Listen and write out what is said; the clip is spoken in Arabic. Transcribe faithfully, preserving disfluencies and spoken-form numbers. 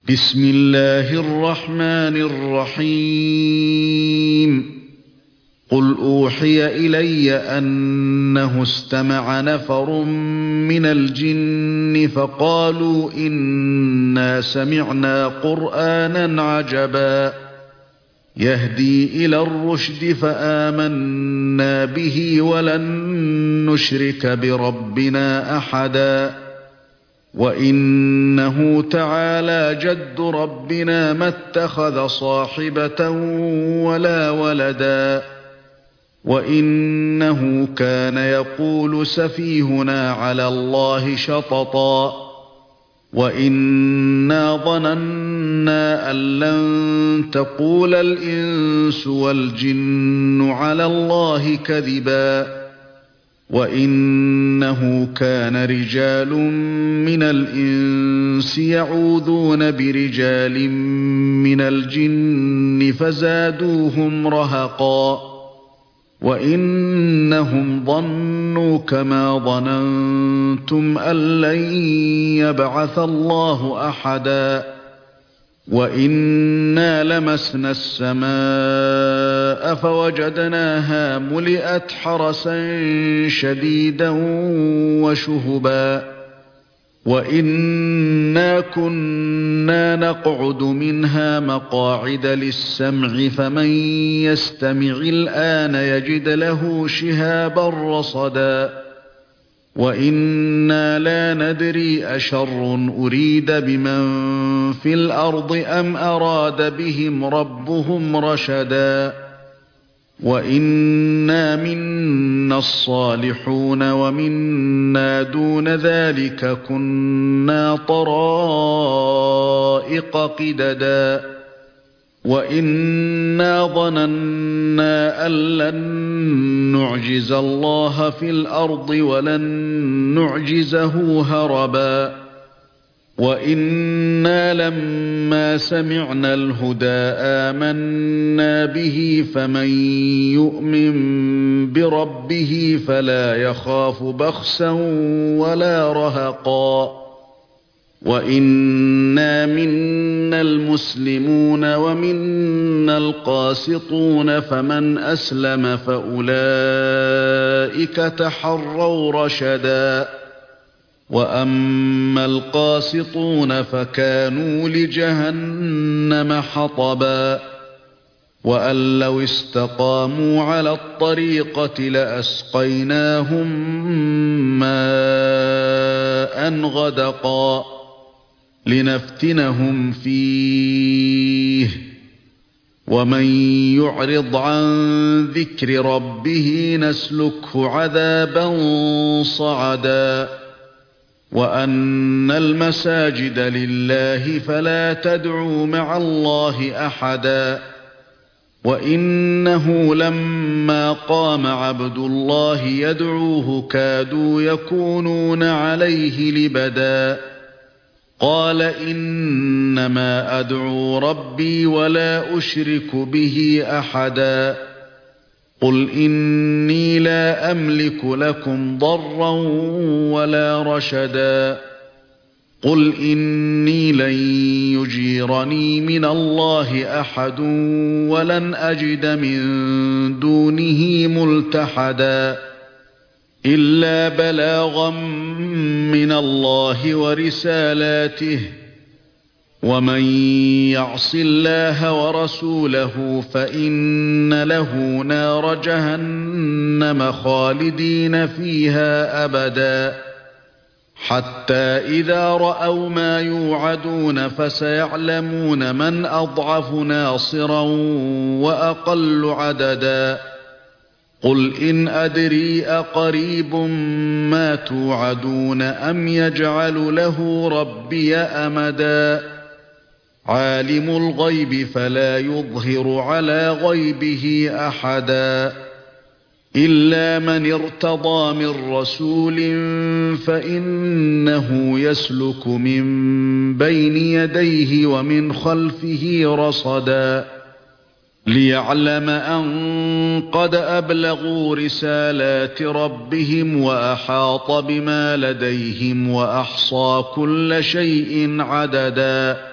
بسم الله الرحمن الرحيم قل أوحي إلي أنه استمع نفر من الجن فقالوا إنا سمعنا قرآنا عجبا يهدي إلى الرشد فآمنا به ولن نشرك بربنا أحدا وإنه تعالى جد ربنا ما اتخذ صاحبة ولا ولدا وإنه كان يقول سفيهنا على الله شططا وإنا ظننا أن لن تقول الإنس والجن على الله كذبا وإنه كان رجال من الإنس يعوذون برجال من الجن فزادوهم رهقا وإنهم ظنوا كما ظننتم أن لن يبعث الله أحدا وإنا لمسنا السماء فوجدناها ملئت حرسا شديدا وشهبا وإنا كنا نقعد منها مقاعد للسمع فمن يستمع الآن يجد له شهابا رصدا وإنا لا ندري أشر أريد بمن في الأرض أم أراد بهم ربهم رشدا وإنا منا الصالحون ومنا دون ذلك كنا طرائق قددا وإنا ظننا أن لن نعجز الله في الأرض ولن نعجزه هربا وإنا لما سمعنا الهدى آمنا به فمن يؤمن بربه فلا يخاف بخسا ولا رهقا وإنا منا المسلمون ومنا القاسطون فمن أسلم فأولئك تحروا رشدا وأما القاسطون فكانوا لجهنم حطبا وأن لو استقاموا على الطريقة لأسقيناهم ماء غدقا لنفتنهم فيه ومن يعرض عن ذكر ربه نسلكه عذابا صعدا وأن المساجد لله فلا تدعوا مع الله أحدا وإنه لما قام عبد الله يدعوه كادوا يكونون عليه لبدا قال إنما أدعو ربي ولا أشرك به أحدا قل إني لا أملك لكم ضرا ولا رشدا قل إني لن يجيرني من الله أحد ولن أجد من دونه ملتحدا إلا بلاغا من الله ورسالاته ومن يعص الله ورسوله فإن له نار جهنم خالدين فيها أبدا حتى إذا رأوا ما يوعدون فسيعلمون من أضعف ناصرا وأقل عددا قل إن أدري أقريب ما توعدون أم يجعل له ربي أمدا عالم الغيب فلا يظهر على غيبه أحدا إلا من ارتضى من رسول فإنه يسلك من بين يديه ومن خلفه رصدا ليعلم أن قد أبلغوا رسالات ربهم وأحاط بما لديهم وأحصى كل شيء عددا